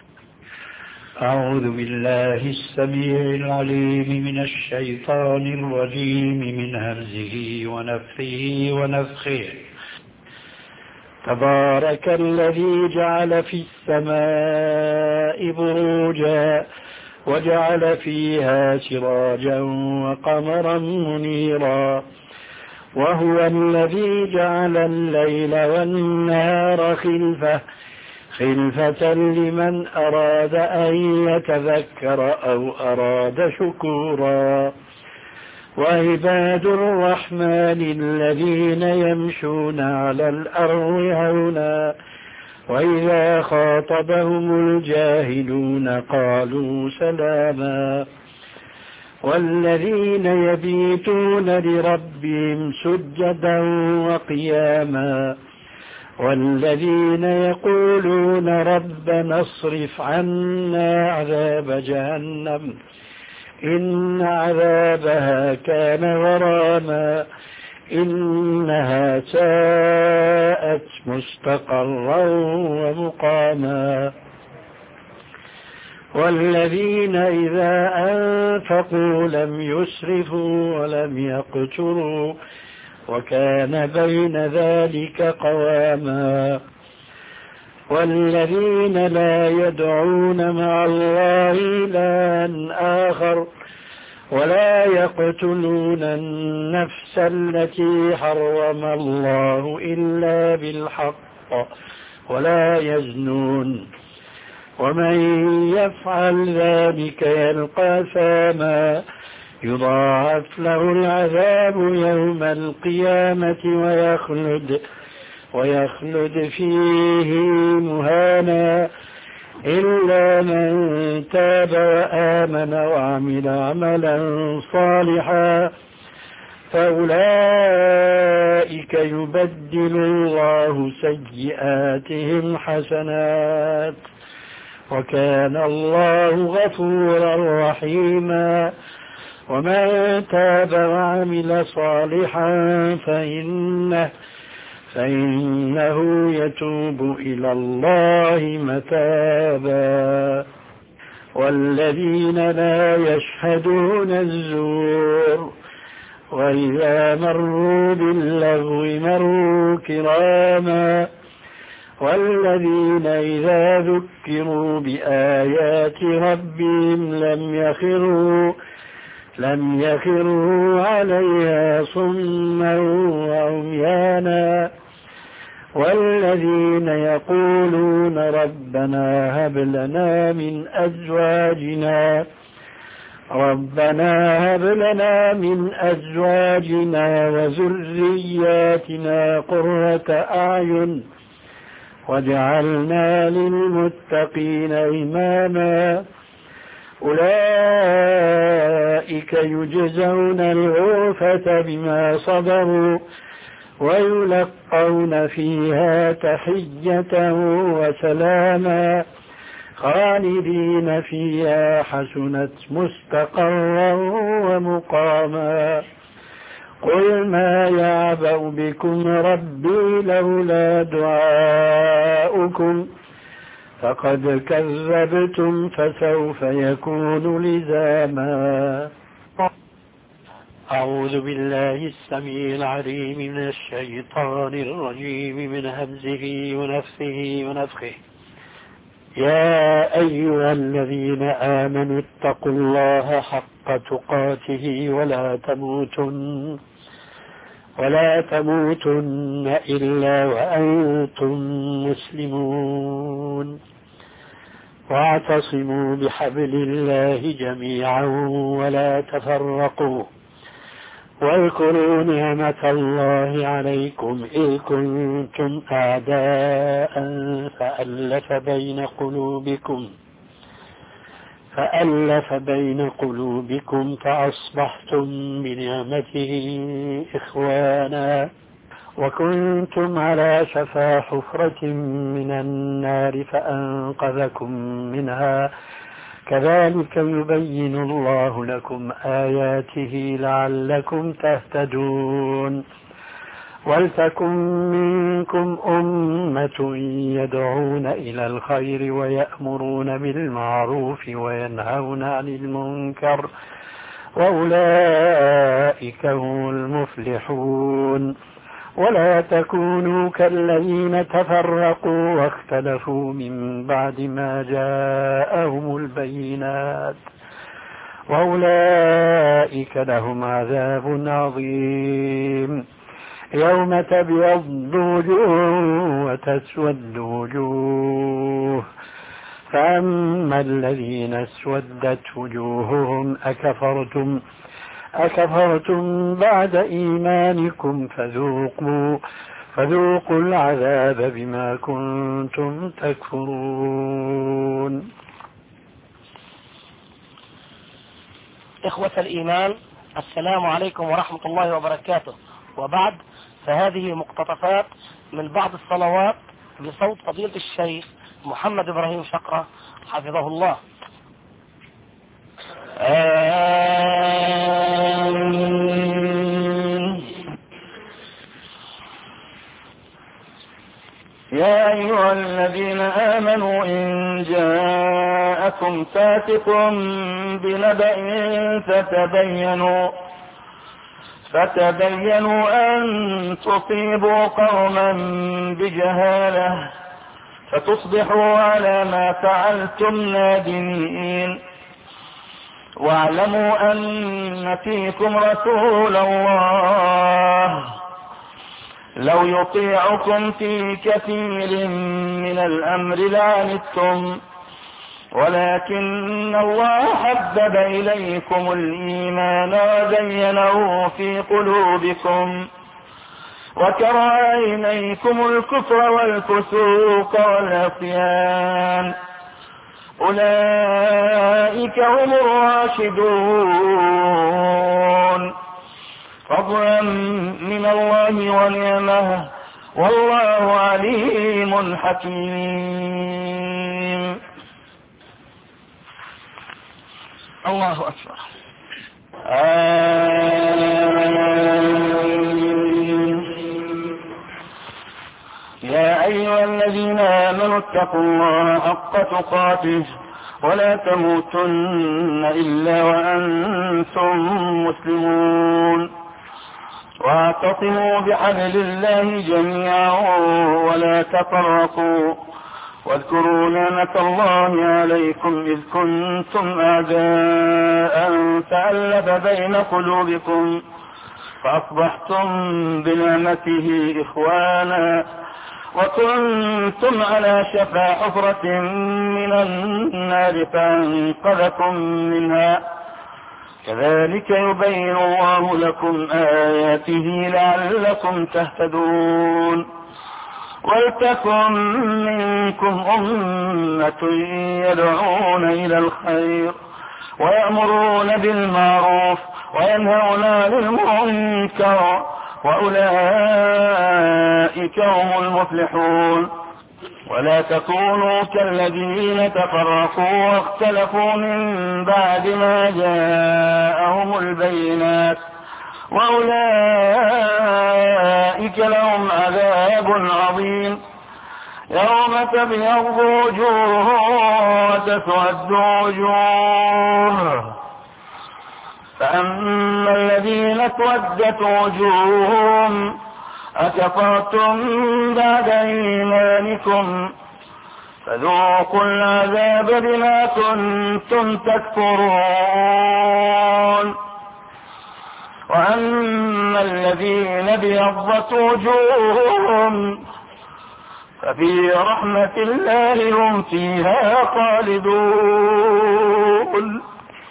أعوذ بالله السميع العليم من الشيطان الرجيم من همزه ونفخه ونفخه. تبارك الذي جعل في السماء بروجا وجعل فيها سراجا وقمرا منيرا وهو الذي جعل الليل والنهار خلفة خلفة لمن أراد أن يتذكر أو أراد شكورا وعباد الرحمن الذين يمشون على الأرض هونا وإذا خاطبهم الجاهلون قالوا سلاما والذين يبيتون لربهم سجدا وقياما والذين يقولون ربنا اصرف عنا عذاب جهنم إن عذابها كان غراما إنها ساءت مستقرا ومقاما والذين إذا أنفقوا لم يسرفوا ولم يقتروا وكان بين ذلك قواما والذين لا يدعون مع الله إلها آخر ولا يقتلون النفس التي حرم الله إلا بالحق ولا يزنون ومن يفعل ذلك يلقى ثاما يضاعف له العذاب يوم القيامة ويخلد ويخلد فيه مهانا إلا من تاب وآمن وعمل عملا صالحا فأولئك يبدل الله سيئاتهم حسنات وكان الله غفورا رحيما ومن تاب وعمل صالحا فإنه فإنه يتوب إلى الله متابا والذين لا يشهدون الزور وإذا مروا باللغو مروا كراما والذين إذا ذكروا بآيات ربهم لم يخروا لم يخروا عليها صما وعميانا والذين يقولون ربنا هب لنا من أزواجنا ربنا هب لنا من أزواجنا وذرياتنا قرة أعين واجعلنا للمتقين إماما أولئك يجزون الغرفة بما صبروا ويلقون فيها تحية وسلاما خالدين فيها حسنت مستقرا ومقاما قل ما يعبأ بكم ربي لولا دعاؤكم فقد كذبتم فسوف يكون لزاما أعوذ بالله السميع العليم من الشيطان الرجيم من همزه ونفسه ونفخه يا أيها الذين آمنوا اتقوا الله حق تقاته ولا تموتن ولا تموتن إلا وأنتم مسلمون واعتصموا بحبل الله جميعا ولا تفرقوا واذكروا نعمة الله عليكم إذ كنتم أعداء فألف بين قلوبكم فألف بين قلوبكم فأصبحتم بنعمته إخوانا وكنتم على شفا حفرة من النار فأنقذكم منها كذلك يبين الله لكم آياته لعلكم تهتدون ولتكن منكم أمة يدعون إلى الخير ويأمرون بالمعروف وينهون عن المنكر وأولئك هم المفلحون ولا تكونوا كالذين تفرقوا واختلفوا من بعد ما جاءهم البينات وأولئك لهم عذاب عظيم. يوم تبيض وجوه وتسود وجوه فأما الذين اسودت وجوههم أكفرتم أكفرتم بعد إيمانكم فذوقوا فذوقوا العذاب بما كنتم تكفرون. إخوة الإيمان، السلام عليكم ورحمة الله وبركاته. وبعد، فهذه مقتطفات من بعض الصلوات بصوت فضيلة الشيخ محمد إبراهيم شقرة حفظه الله. آمين. يا أيها الذين آمنوا إن جاءكم فاسق بنبأ فتبينوا فتبينوا أن تصيبوا قوما بجهالة فتصبحوا على ما فعلتم نادمين. واعلموا أن فيكم رسول الله لو يطيعكم في كثير من الأمر لعنتم ولكن الله حبب إليكم الإيمان وزينه في قلوبكم وكره إليكم الكفر والفسوق والعصيان أولئك هم الراشدون فضلا من الله ونعمه والله عليم حكيم. الله أكبر. آمين. يا أيها الذين آمنوا اتقوا الله حق تقاته ولا تموتن إلا وأنتم مسلمون واعتصموا بحبل الله جميعا ولا تفرقوا واذكروا نعمة الله عليكم إذ كنتم أعداء فألف بين قلوبكم فأصبحتم بنعمته إخوانا وكنتم على شفا حفرة من النار فأنقذكم منها كذلك يبين الله لكم آياته لعلكم تهتدون. ولتكن منكم أمة يدعون إلى الخير ويأمرون بالمعروف وينهون عن المنكر وأولئك هم المفلحون. ولا تكونوا كالذين تفرقوا واختلفوا من بعد ما جاءهم البينات وأولئك لهم عذاب عظيم. يوم تبيض وجوه وتسود وجوه فأما الذين اسودت وجوههم أكفرتم بعد إيمانكم فذوقوا العذاب بما كنتم تكفرون. وأما الذين ابيضت وجوههم ففي رحمة الله هم فيها خالدون.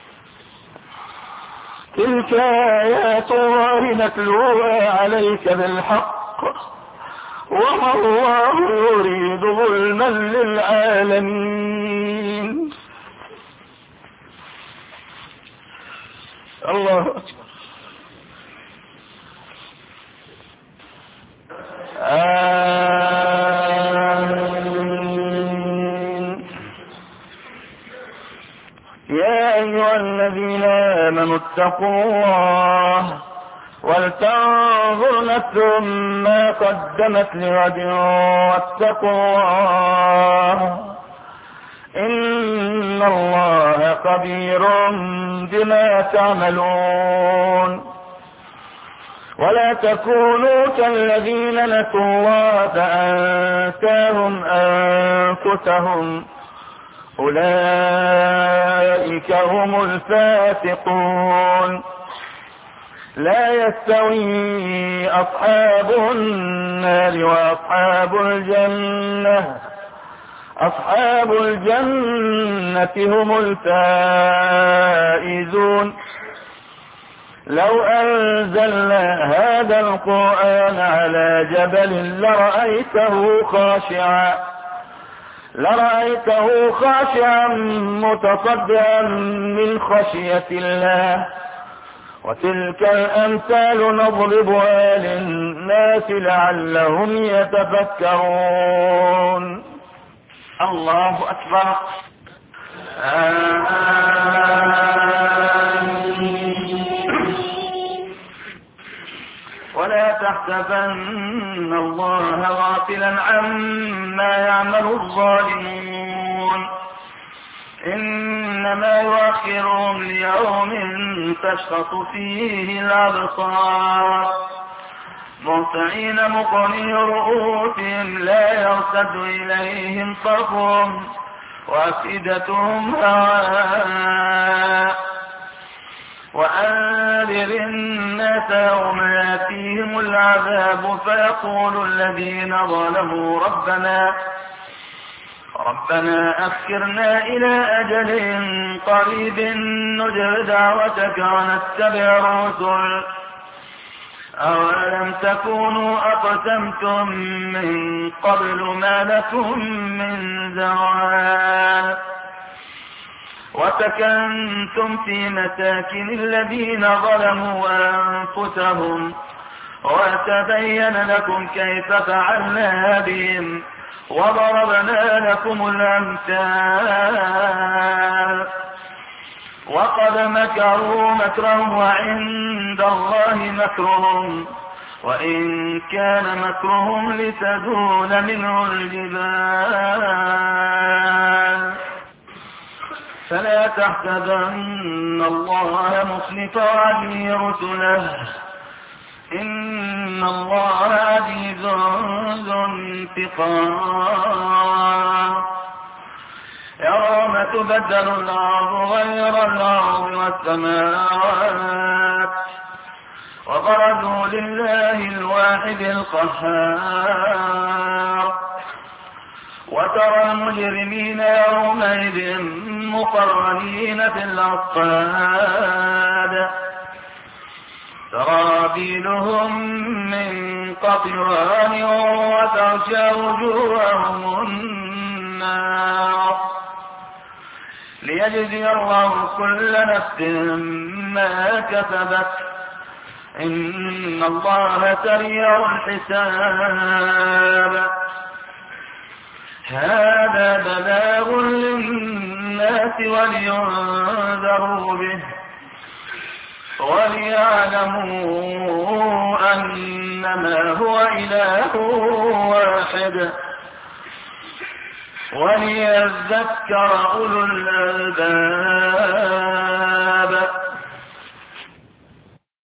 تلك آيات الله نتلوها عليك بالحق وما الله يريد ظلما للعالمين. الله أكبر. آمين. يا أيها الذين آمنوا اتقوا الله ولتنظر نفس ما قدمت لغد واتقوا الله إن الله خبير بما تعملون. ولا تكونوا كالذين نسوا الله فأنساهم أنفسهم أولئك هم الفاسقون. لا يستوي أصحاب النار وأصحاب الجنة أصحاب الجنة هم الفائزون. لو أنزلنا هذا القرآن على جبل لرأيته خاشعا لرأيته خاشعا متصدعا من خشية الله. وتلك الأمثال نضربها للناس لعلهم يتفكرون. الله أكبر. ولا تحسبن الله غافلا عما يعمل الظالمون إنما يؤخرهم ليوم تشخص فيه الأبصار مهطعين مقنعي رؤوسهم لا يرتد إليهم طرفهم وأفئدتهم هواء. وأنذر الناس يوم يأتيهم العذاب فيقول الذين ظلموا ربنا ربنا أخرنا إلى أجل قريب نجب دعوتك ونتبع الرسل أولم تكونوا أقسمتم من قبل ما لكم من زوال وسكنتم في مساكن الذين ظلموا أنفسهم وتبين لكم كيف فعلنا بهم وضربنا لكم الأمثال. وقد مكروا مكرا وعند الله مكرهم وإن كان مكرهم لتزول منه الجبال. فلا تحسبن الله مخلف وعده رسله إن الله عزيز ذو انتقام. يوم تبدل الأرض غير الأرض والسماوات وبرزوا لله الواحد القهار. وترى المجرمين يومئذ مقرنين في الأصفاد سرابيلهم من قطران وتغشى وجوههم النار ليجزي الله كل نفس ما كسبت إن الله سريع الحساب. هذا بلاغ للناس ولينذروا به وليعلموا أنما هو إله واحد وليذكر أولو الألباب.